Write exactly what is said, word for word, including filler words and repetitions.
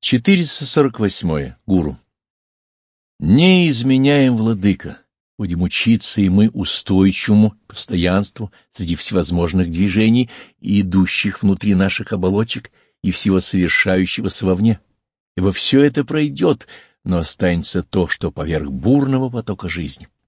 четыреста сорок восьмое. Гуру. Не изменяем, владыка, будем учиться и мы устойчивому постоянству среди всевозможных движений, идущих внутри наших оболочек и всего совершающегося вовне, ибо все это пройдет, но останется то, что поверх бурного потока жизни.